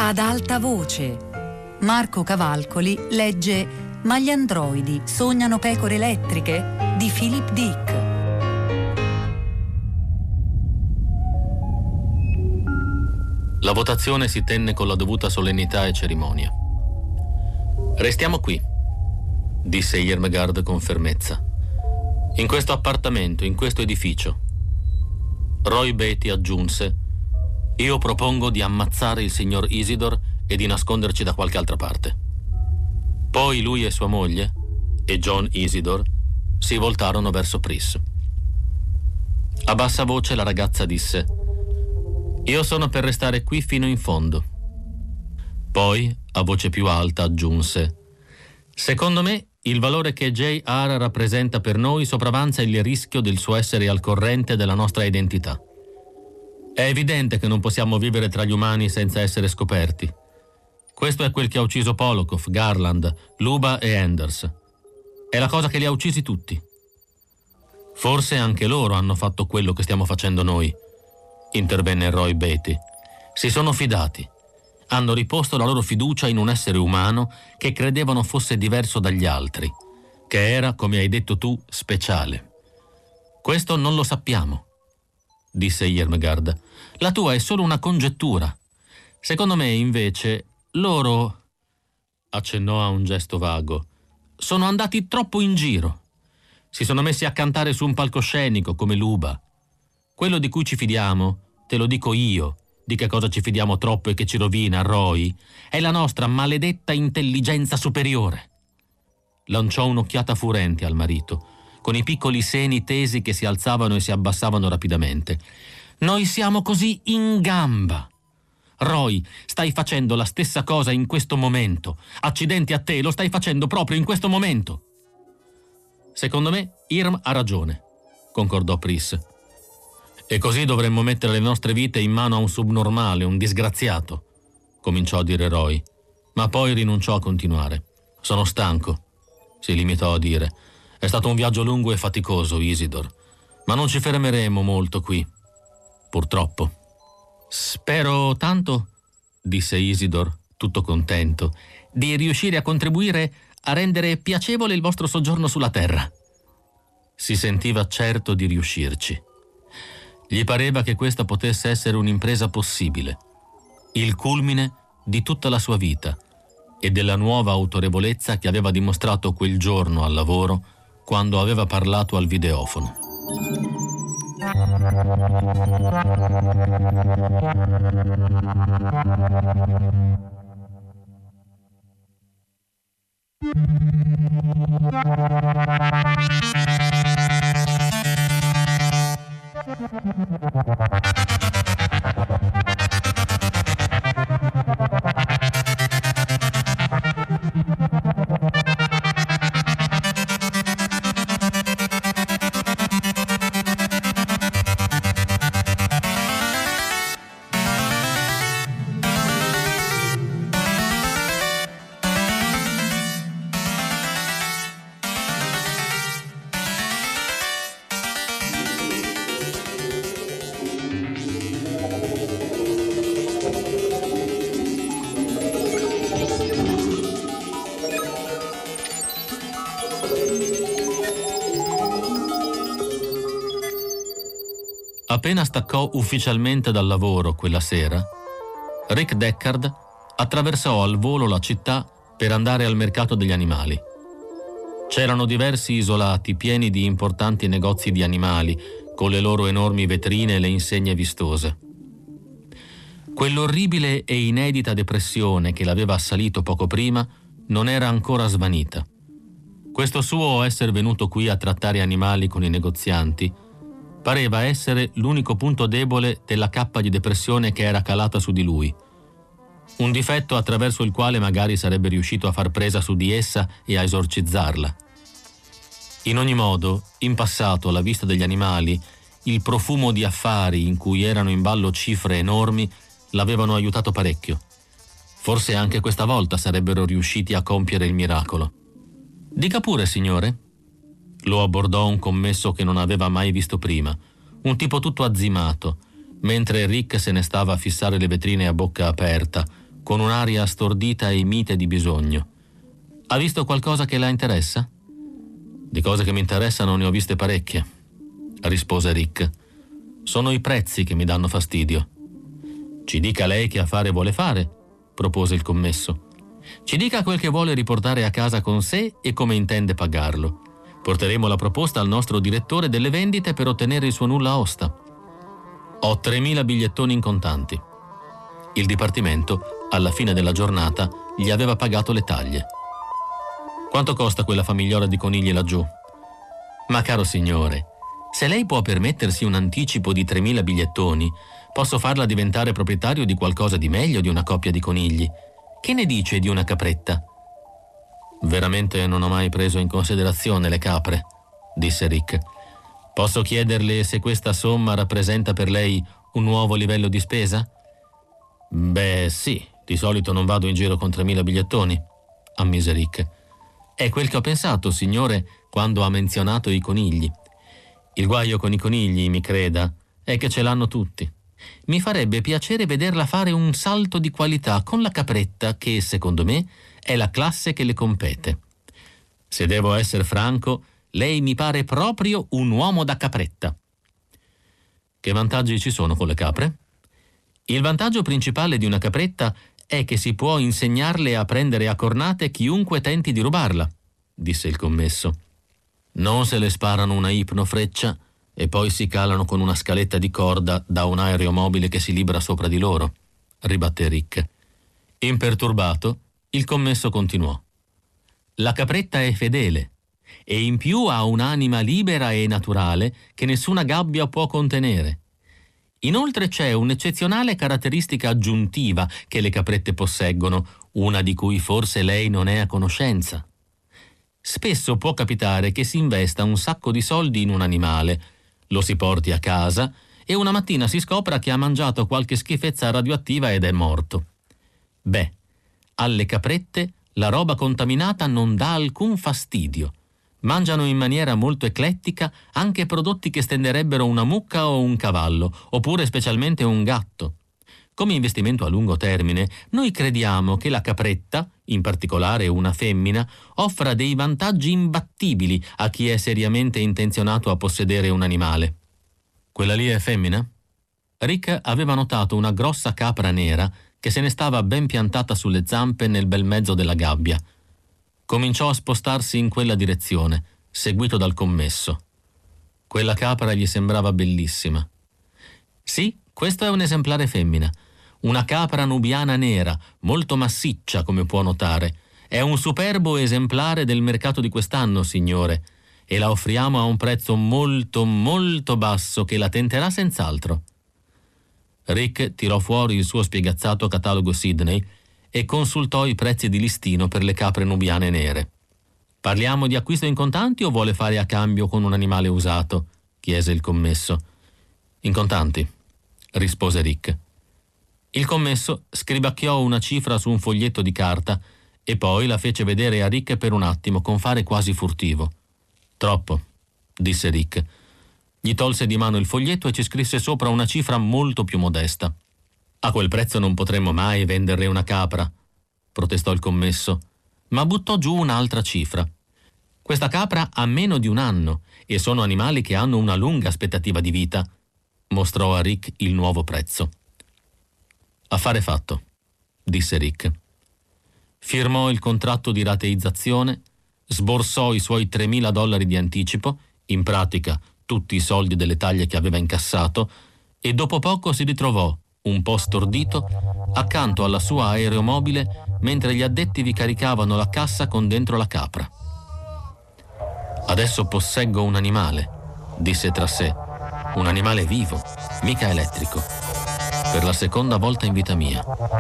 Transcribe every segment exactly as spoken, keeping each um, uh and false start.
Ad alta voce. Marco Cavalcoli legge Ma gli androidi sognano pecore elettriche di Philip Dick. La votazione si tenne con la dovuta solennità e cerimonia. Restiamo qui, disse Irmgard con fermezza. In questo appartamento, in questo edificio. Roy Batty aggiunse: io propongo di ammazzare il signor Isidore e di nasconderci da qualche altra parte. Poi lui e sua moglie, e John Isidore, si voltarono verso Pris. A bassa voce la ragazza disse: io sono per restare qui fino in fondo. Poi, a voce più alta, aggiunse: secondo me, il valore che J R rappresenta per noi sopravanza il rischio del suo essere al corrente della nostra identità. È evidente che non possiamo vivere tra gli umani senza essere scoperti. Questo è quel che ha ucciso Polokov, Garland, Luba e Anders. È la cosa che li ha uccisi tutti. Forse anche loro hanno fatto quello che stiamo facendo noi, intervenne Roy Batty. Si sono fidati. Hanno riposto la loro fiducia in un essere umano che credevano fosse diverso dagli altri, che era, come hai detto tu, speciale. Questo non lo sappiamo, disse Irmgard. La tua è solo una congettura. Secondo me, invece, loro, accennò a un gesto vago, sono andati troppo in giro. Si sono messi a cantare su un palcoscenico come Luba. Quello di cui ci fidiamo, te lo dico io, di che cosa ci fidiamo troppo e che ci rovina, Roy, è la nostra maledetta intelligenza superiore. Lanciò un'occhiata furente al marito, con i piccoli seni tesi che si alzavano e si abbassavano rapidamente. Noi siamo così in gamba. Roy, stai facendo la stessa cosa in questo momento. Accidenti a te, lo stai facendo proprio in questo momento. Secondo me, Irm ha ragione, concordò Pris. E così dovremmo mettere le nostre vite in mano a un subnormale, un disgraziato, cominciò a dire Roy, ma poi rinunciò a continuare. Sono stanco, si limitò a dire. È stato un viaggio lungo e faticoso, Isidore, ma non ci fermeremo molto qui, purtroppo. Spero tanto, disse Isidore, tutto contento, di riuscire a contribuire a rendere piacevole il vostro soggiorno sulla Terra. Si sentiva certo di riuscirci. Gli pareva che questa potesse essere un'impresa possibile, il culmine di tutta la sua vita e della nuova autorevolezza che aveva dimostrato quel giorno al lavoro quando aveva parlato al videofono. Appena staccò ufficialmente dal lavoro quella sera, Rick Deckard attraversò al volo la città per andare al mercato degli animali. C'erano diversi isolati pieni di importanti negozi di animali, con le loro enormi vetrine e le insegne vistose. Quell'orribile e inedita depressione che l'aveva assalito poco prima non era ancora svanita. Questo suo essere venuto qui a trattare animali con i negozianti pareva essere l'unico punto debole della cappa di depressione che era calata su di lui. Un difetto attraverso il quale magari sarebbe riuscito a far presa su di essa e a esorcizzarla. In ogni modo, in passato, alla vista degli animali, il profumo di affari in cui erano in ballo cifre enormi l'avevano aiutato parecchio. Forse anche questa volta sarebbero riusciti a compiere il miracolo. Dica pure, signore. Lo abbordò un commesso che non aveva mai visto prima, un tipo tutto azzimato, mentre Rick se ne stava a fissare le vetrine a bocca aperta, con un'aria stordita e mite di bisogno. Ha visto qualcosa che la interessa? Di cose che mi interessano ne ho viste parecchie, rispose Rick. Sono i prezzi che mi danno fastidio. Ci dica lei che affare vuole fare, propose il commesso. Ci dica quel che vuole riportare a casa con sé e come intende pagarlo. Porteremo la proposta al nostro direttore delle vendite per ottenere il suo nulla osta. Ho tremila bigliettoni in contanti. Il dipartimento, alla fine della giornata, gli aveva pagato le taglie. Quanto costa quella famigliola di conigli laggiù? Ma caro signore, se lei può permettersi un anticipo di tremila bigliettoni, posso farla diventare proprietario di qualcosa di meglio di una coppia di conigli. Che ne dice di una capretta? Veramente non ho mai preso in considerazione le capre, disse Rick. Posso chiederle se questa somma rappresenta per lei un nuovo livello di spesa? Beh, sì, di solito non vado in giro con tremila bigliettoni, ammise Rick. È quel che ho pensato, signore, quando ha menzionato i conigli. Il guaio con i conigli, mi creda, è che ce l'hanno tutti. Mi farebbe piacere vederla fare un salto di qualità con la capretta che, secondo me, è la classe che le compete. Se devo essere franco, lei mi pare proprio un uomo da capretta. Che vantaggi ci sono con le capre? Il vantaggio principale di una capretta è che si può insegnarle a prendere a cornate chiunque tenti di rubarla, disse il commesso. Non se le sparano una ipnofreccia e poi si calano con una scaletta di corda da un aeromobile che si libra sopra di loro, ribatté Rick. Imperturbato, il commesso continuò. La capretta è fedele e in più ha un'anima libera e naturale che nessuna gabbia può contenere. Inoltre c'è un'eccezionale caratteristica aggiuntiva che le caprette posseggono, una di cui forse lei non è a conoscenza. Spesso può capitare che si investa un sacco di soldi in un animale, lo si porti a casa e una mattina si scopra che ha mangiato qualche schifezza radioattiva ed è morto. Beh, alle caprette la roba contaminata non dà alcun fastidio. Mangiano in maniera molto eclettica anche prodotti che stenderebbero una mucca o un cavallo, oppure specialmente un gatto. Come investimento a lungo termine, noi crediamo che la capretta, in particolare una femmina, offra dei vantaggi imbattibili a chi è seriamente intenzionato a possedere un animale. Quella lì è femmina? Rick aveva notato una grossa capra nera che se ne stava ben piantata sulle zampe nel bel mezzo della gabbia. Cominciò a spostarsi in quella direzione, seguito dal commesso. Quella capra gli sembrava bellissima. Sì, questo è un esemplare femmina. Una capra nubiana nera, molto massiccia, come può notare. È un superbo esemplare del mercato di quest'anno, signore, e la offriamo a un prezzo molto, molto basso che la tenterà senz'altro. Rick tirò fuori il suo spiegazzato catalogo Sydney e consultò i prezzi di listino per le capre nubiane nere. «Parliamo di acquisto in contanti o vuole fare a cambio con un animale usato?» chiese il commesso. «In contanti», rispose Rick. Il commesso scribacchiò una cifra su un foglietto di carta e poi la fece vedere a Rick per un attimo con fare quasi furtivo. «Troppo», disse Rick. Gli tolse di mano il foglietto e ci scrisse sopra una cifra molto più modesta. «A quel prezzo non potremmo mai venderle una capra», protestò il commesso, ma buttò giù un'altra cifra. «Questa capra ha meno di un anno e sono animali che hanno una lunga aspettativa di vita», mostrò a Rick il nuovo prezzo. «Affare fatto», disse Rick. Firmò il contratto di rateizzazione, sborsò i suoi tremila dollari di anticipo, in pratica tutti i soldi delle taglie che aveva incassato, e dopo poco si ritrovò, un po' stordito, accanto alla sua aeromobile mentre gli addetti vi caricavano la cassa con dentro la capra. «Adesso posseggo un animale», disse tra sé, «un animale vivo, mica elettrico, per la seconda volta in vita mia».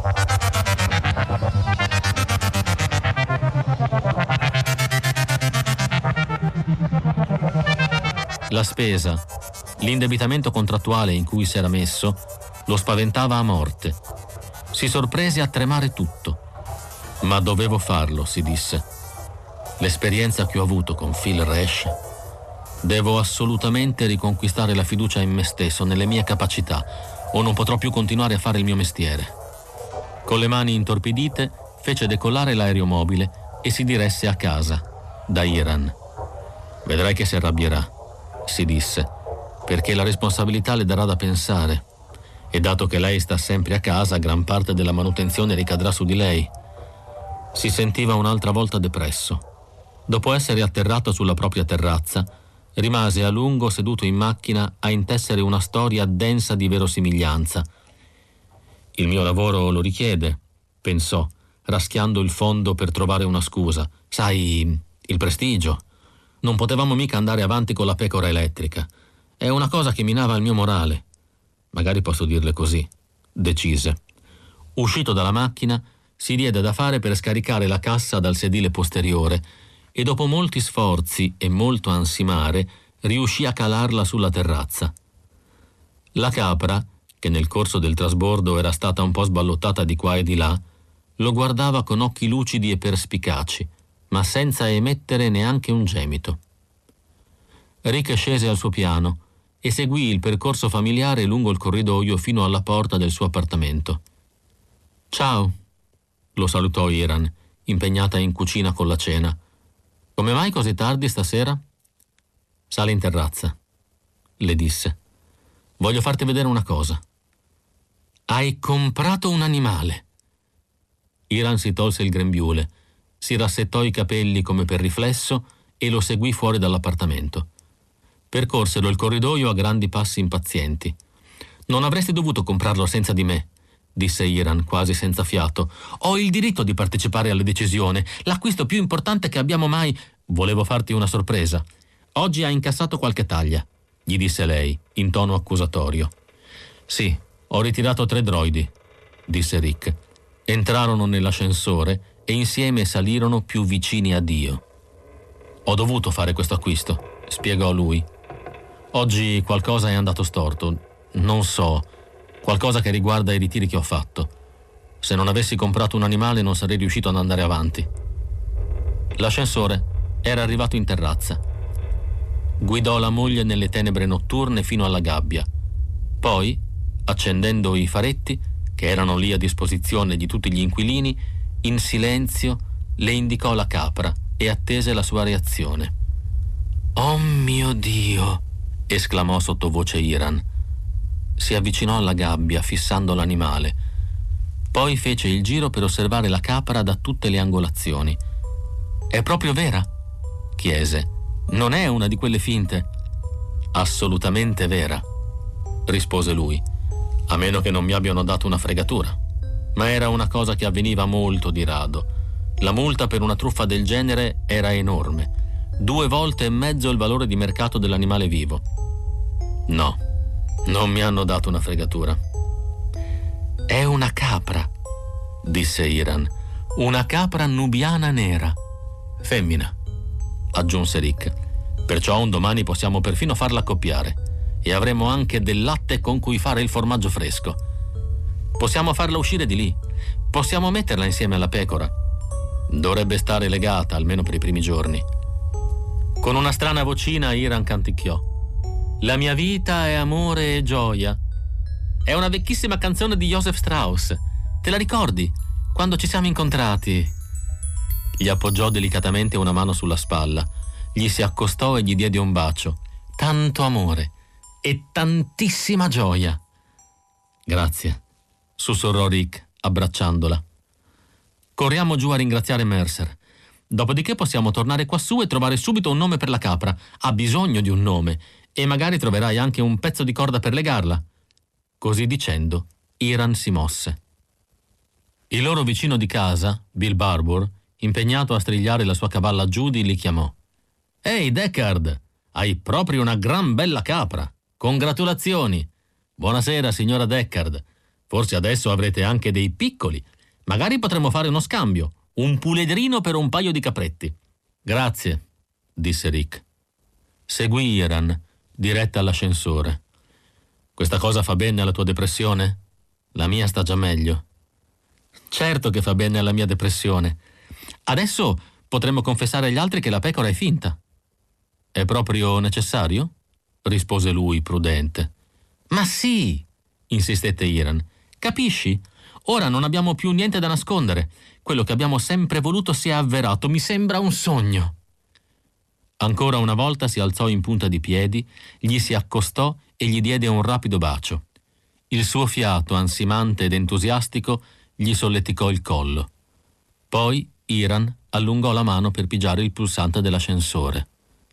La spesa, l'indebitamento contrattuale in cui si era messo, lo spaventava a morte. Si sorprese a tremare tutto. «Ma dovevo farlo», si disse. «L'esperienza che ho avuto con Phil Resch. Devo assolutamente riconquistare la fiducia in me stesso, nelle mie capacità, o non potrò più continuare a fare il mio mestiere». Con le mani intorpidite fece decollare l'aeromobile e si diresse a casa, da Iran. «Vedrai che si arrabbierà», si disse, «perché la responsabilità le darà da pensare. E dato che lei sta sempre a casa, gran parte della manutenzione ricadrà su di lei». Si sentiva un'altra volta depresso. Dopo essere atterrato sulla propria terrazza, rimase a lungo seduto in macchina a intessere una storia densa di verosimiglianza. «Il mio lavoro lo richiede», pensò, raschiando il fondo per trovare una scusa. «Sai, il prestigio. Non potevamo mica andare avanti con la pecora elettrica. È una cosa che minava il mio morale. Magari posso dirle così», decise. Uscito dalla macchina, si diede da fare per scaricare la cassa dal sedile posteriore e dopo molti sforzi e molto ansimare riuscì a calarla sulla terrazza. La capra, che nel corso del trasbordo era stata un po' sballottata di qua e di là, lo guardava con occhi lucidi e perspicaci, ma senza emettere neanche un gemito. Rick scese al suo piano e seguì il percorso familiare lungo il corridoio fino alla porta del suo appartamento. «Ciao», lo salutò Iran, impegnata in cucina con la cena. «Come mai così tardi stasera?» «Sali in terrazza», le disse. «Voglio farti vedere una cosa». «Hai comprato un animale!» Iran si tolse il grembiule, si rassettò i capelli come per riflesso e lo seguì fuori dall'appartamento. Percorsero il corridoio a grandi passi impazienti. «Non avresti dovuto comprarlo senza di me», disse Iran quasi senza fiato. «Ho il diritto di partecipare alla decisione, l'acquisto più importante che abbiamo mai...» «Volevo farti una sorpresa. Oggi ha incassato qualche taglia», gli disse lei, in tono accusatorio. «Sì, ho ritirato tre droidi», disse Rick. Entrarono nell'ascensore e insieme salirono più vicini a Dio. «Ho dovuto fare questo acquisto», spiegò lui. «Oggi qualcosa è andato storto. Non so, qualcosa che riguarda i ritiri che ho fatto. Se non avessi comprato un animale non sarei riuscito ad andare avanti». L'ascensore era arrivato in terrazza. Guidò la moglie nelle tenebre notturne fino alla gabbia. Poi, accendendo i faretti, che erano lì a disposizione di tutti gli inquilini, in silenzio le indicò la capra e attese la sua reazione. «Oh mio Dio!» esclamò sottovoce Iran. Si avvicinò alla gabbia fissando l'animale. Poi fece il giro per osservare la capra da tutte le angolazioni. «È proprio vera?» chiese. «Non è una di quelle finte?» «Assolutamente vera», rispose lui, «a meno che non mi abbiano dato una fregatura. Ma era una cosa che avveniva molto di rado. La multa per una truffa del genere era enorme, due volte e mezzo il valore di mercato dell'animale vivo. No, non mi hanno dato una fregatura». «È una capra», disse Iran, «una capra nubiana nera». «Femmina», aggiunse Rick. «Perciò un domani possiamo perfino farla accoppiare e avremo anche del latte con cui fare il formaggio fresco. Possiamo farla uscire di lì, possiamo metterla insieme alla pecora. Dovrebbe stare legata, almeno per i primi giorni». Con una strana vocina Iran canticchiò: «La mia vita è amore e gioia». È una vecchissima canzone di Joseph Strauss. Te la ricordi? Quando ci siamo incontrati. Gli appoggiò delicatamente una mano sulla spalla, gli si accostò e gli diede un bacio. Tanto amore e tantissima gioia. «Grazie», sussurrò Rick, abbracciandola. «Corriamo giù a ringraziare Mercer. Dopodiché possiamo tornare quassù e trovare subito un nome per la capra. Ha bisogno di un nome e magari troverai anche un pezzo di corda per legarla». Così dicendo, Iran si mosse. Il loro vicino di casa, Bill Barbour, impegnato a strigliare la sua cavalla Judy, li chiamò. «Ehi, Deckard, hai proprio una gran bella capra. Congratulazioni. Buonasera, signora Deckard. Forse adesso avrete anche dei piccoli. Magari potremmo fare uno scambio. Un puledrino per un paio di capretti». «Grazie», disse Rick. Seguì Iran, diretta all'ascensore. «Questa cosa fa bene alla tua depressione? La mia sta già meglio». «Certo che fa bene alla mia depressione. Adesso potremmo confessare agli altri che la pecora è finta». «È proprio necessario?» rispose lui, prudente. «Ma sì», insistette Iran. «Capisci? Ora non abbiamo più niente da nascondere. Quello che abbiamo sempre voluto si è avverato. Mi sembra un sogno». Ancora una volta si alzò in punta di piedi, gli si accostò e gli diede un rapido bacio. Il suo fiato, ansimante ed entusiastico, gli solleticò il collo. Poi Hiram allungò la mano per pigiare il pulsante dell'ascensore.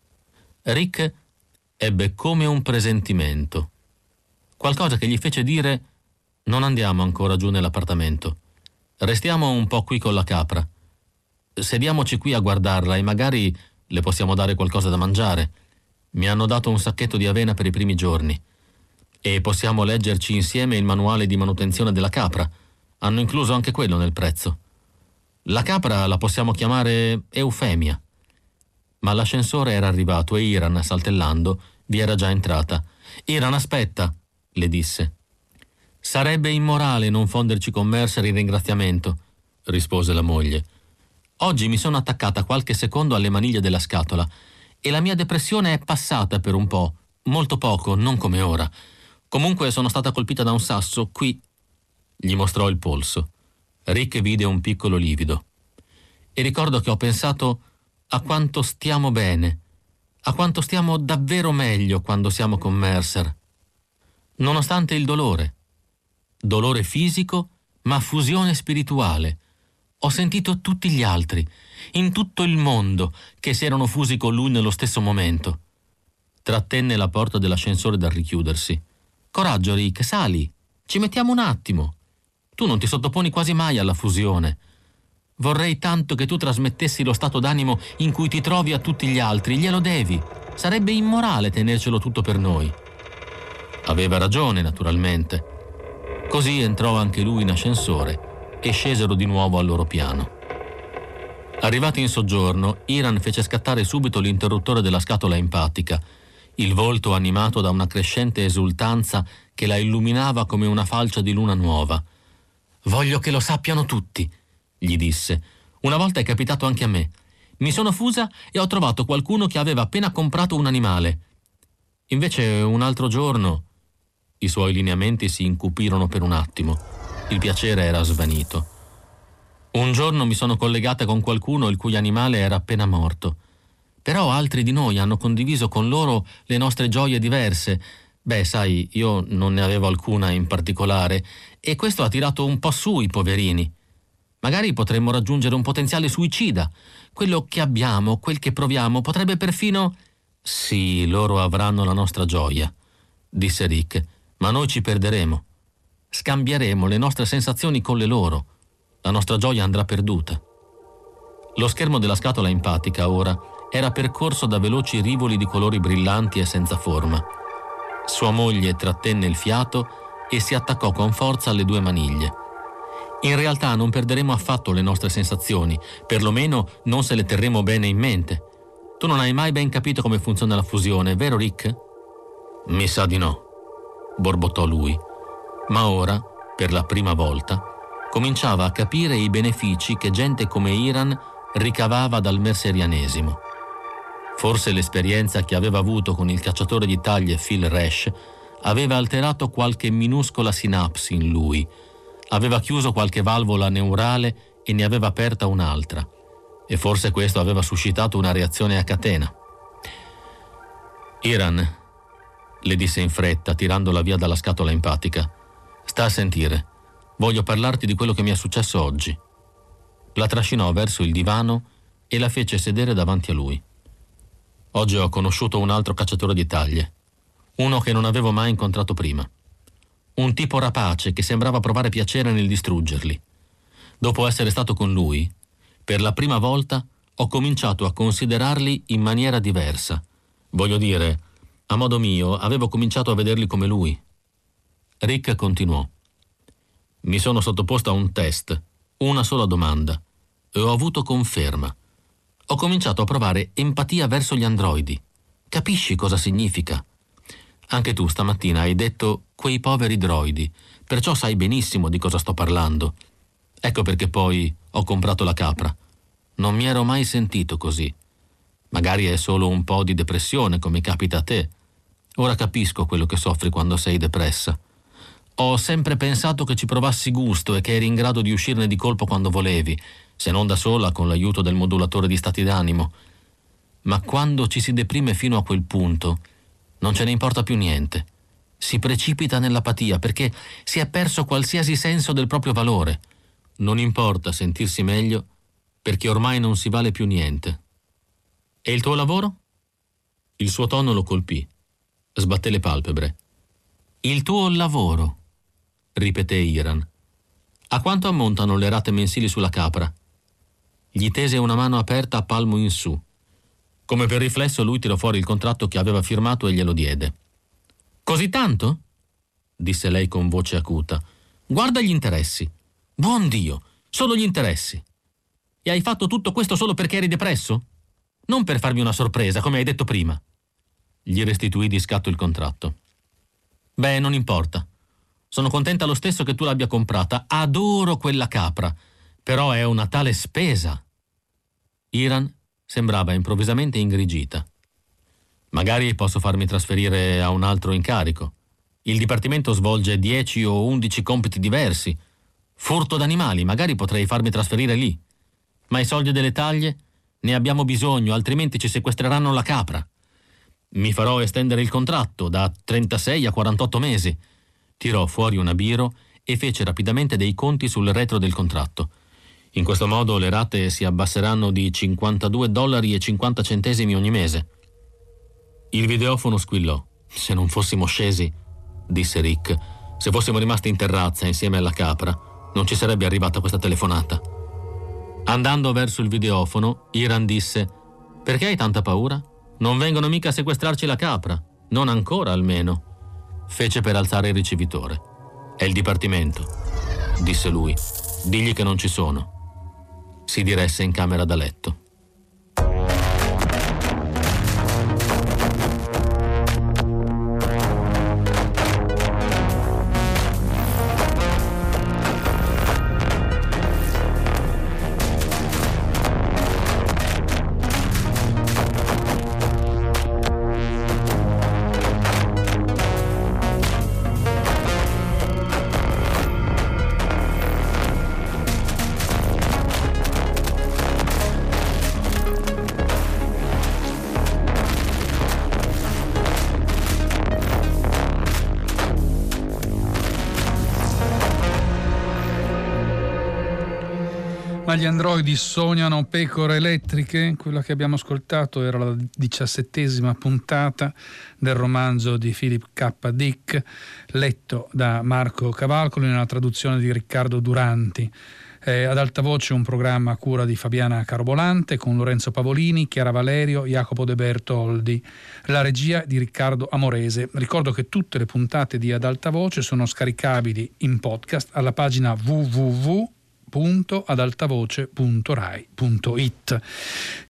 Rick ebbe come un presentimento, qualcosa che gli fece dire: «Non andiamo ancora giù nell'appartamento. Restiamo un po' qui con la capra. Sediamoci qui a guardarla e magari le possiamo dare qualcosa da mangiare. Mi hanno dato un sacchetto di avena per i primi giorni. E possiamo leggerci insieme il manuale di manutenzione della capra. Hanno incluso anche quello nel prezzo. La capra la possiamo chiamare Eufemia». Ma l'ascensore era arrivato e Hiram, saltellando, vi era già entrata. «Hiram, aspetta», le disse. «Sarebbe immorale non fonderci con Mercer in ringraziamento», rispose la moglie. «Oggi mi sono attaccata qualche secondo alle maniglie della scatola e la mia depressione è passata per un po', molto poco, non come ora. Comunque sono stata colpita da un sasso, qui». Gli mostrò il polso. Rick vide un piccolo livido. «E ricordo che ho pensato a quanto stiamo bene, a quanto stiamo davvero meglio quando siamo con Mercer. Nonostante il dolore. Dolore fisico, ma fusione spirituale. Ho sentito tutti gli altri, in tutto il mondo, che si erano fusi con lui nello stesso momento». Trattenne la porta dell'ascensore dal richiudersi. «Coraggio, Rick, sali. Ci mettiamo un attimo. Tu non ti sottoponi quasi mai alla fusione. Vorrei tanto che tu trasmettessi lo stato d'animo in cui ti trovi a tutti gli altri. Glielo devi. Sarebbe immorale tenercelo tutto per noi». Aveva ragione, naturalmente. Così entrò anche lui in ascensore e scesero di nuovo al loro piano. Arrivati in soggiorno, Hiram fece scattare subito l'interruttore della scatola empatica, il volto animato da una crescente esultanza che la illuminava come una falcia di luna nuova. «Voglio che lo sappiano tutti», gli disse. «Una volta è capitato anche a me. Mi sono fusa e ho trovato qualcuno che aveva appena comprato un animale. Invece un altro giorno…» I suoi lineamenti si incupirono per un attimo. Il piacere era svanito. «Un giorno mi sono collegata con qualcuno il cui animale era appena morto. Però altri di noi hanno condiviso con loro le nostre gioie diverse. Beh, sai, io non ne avevo alcuna in particolare e questo ha tirato un po' su i poverini. Magari potremmo raggiungere un potenziale suicida. Quello che abbiamo, quel che proviamo, potrebbe perfino…» «Sì, loro avranno la nostra gioia», disse Rick, «ma noi ci perderemo. Scambieremo le nostre sensazioni con le loro. La nostra gioia andrà perduta». Lo schermo della scatola empatica, ora, era percorso da veloci rivoli di colori brillanti e senza forma. Sua moglie trattenne il fiato e si attaccò con forza alle due maniglie. «In realtà non perderemo affatto le nostre sensazioni, perlomeno non se le terremo bene in mente. Tu non hai mai ben capito come funziona la fusione, vero Rick?» «Mi sa di no», borbottò lui. Ma ora, per la prima volta, cominciava a capire i benefici che gente come Hiram ricavava dal merserianesimo. Forse l'esperienza che aveva avuto con il cacciatore di taglie Phil Resch aveva alterato qualche minuscola sinapsi in lui, aveva chiuso qualche valvola neurale e ne aveva aperta un'altra, e forse questo aveva suscitato una reazione a catena. «Hiram», le disse in fretta, tirandola via dalla scatola empatica, «sta a sentire. Voglio parlarti di quello che mi è successo oggi». La trascinò verso il divano e la fece sedere davanti a lui. «Oggi ho conosciuto un altro cacciatore di taglie, uno che non avevo mai incontrato prima. Un tipo rapace che sembrava provare piacere nel distruggerli. Dopo essere stato con lui, per la prima volta ho cominciato a considerarli in maniera diversa. Voglio dire, a modo mio, avevo cominciato a vederli come lui». Rick continuò. «Mi sono sottoposto a un test, una sola domanda, e ho avuto conferma. Ho cominciato a provare empatia verso gli androidi. Capisci cosa significa? Anche tu stamattina hai detto quei poveri droidi, perciò sai benissimo di cosa sto parlando. Ecco perché poi ho comprato la capra. Non mi ero mai sentito così. Magari è solo un po' di depressione, come capita a te. Ora capisco quello che soffri quando sei depressa. Ho sempre pensato che ci provassi gusto e che eri in grado di uscirne di colpo quando volevi, se non da sola con l'aiuto del modulatore di stati d'animo. Ma quando ci si deprime fino a quel punto, non ce ne importa più niente. Si precipita nell'apatia perché si è perso qualsiasi senso del proprio valore. Non importa sentirsi meglio perché ormai non si vale più niente. E il tuo lavoro? Il suo tono lo colpì. Sbatté le palpebre. Il tuo lavoro, ripeté Iran. A quanto ammontano le rate mensili sulla capra? Gli tese una mano aperta a palmo in su. Come per riflesso lui tirò fuori il contratto che aveva firmato e glielo diede. Così tanto? Disse lei con voce acuta. Guarda gli interessi. Buon Dio, solo gli interessi. E hai fatto tutto questo solo perché eri depresso? Non per farmi una sorpresa, come hai detto prima. Gli restituì di scatto il contratto. Beh, non importa. Sono contenta lo stesso che tu l'abbia comprata. Adoro quella capra. Però è una tale spesa. Iran sembrava improvvisamente ingrigita. Magari posso farmi trasferire a un altro incarico. Il dipartimento svolge dieci o undici compiti diversi. Furto d'animali, magari potrei farmi trasferire lì. Ma i soldi delle taglie? Ne abbiamo bisogno, altrimenti ci sequestreranno la capra. Mi farò estendere il contratto da trentasei a quarantotto mesi. Tirò fuori una biro e fece rapidamente dei conti sul retro del contratto. In questo modo le rate si abbasseranno di cinquantadue dollari e cinquanta centesimi ogni mese. Il videofono squillò. Se non fossimo scesi, disse Rick, se fossimo rimasti in terrazza insieme alla capra, non ci sarebbe arrivata questa telefonata. Andando verso il videofono, Iran disse: perché hai tanta paura? Non vengono mica a sequestrarci la capra. Non ancora, almeno. Fece per alzare il ricevitore. È il dipartimento, disse lui. Digli che non ci sono. Si diresse in camera da letto. Ma gli androidi sognano pecore elettriche? Quella che abbiamo ascoltato era la diciassettesima puntata del romanzo di Philip K. Dick, letto da Marco Cavalcoli nella traduzione di Riccardo Duranti. Eh, ad alta voce un programma a cura di Fabiana Carobolante con Lorenzo Pavolini, Chiara Valerio, Jacopo De Bertoldi, la regia di Riccardo Amorese. Ricordo che tutte le puntate di Ad alta voce sono scaricabili in podcast alla pagina w w w punto ad altavoce punto rai punto it.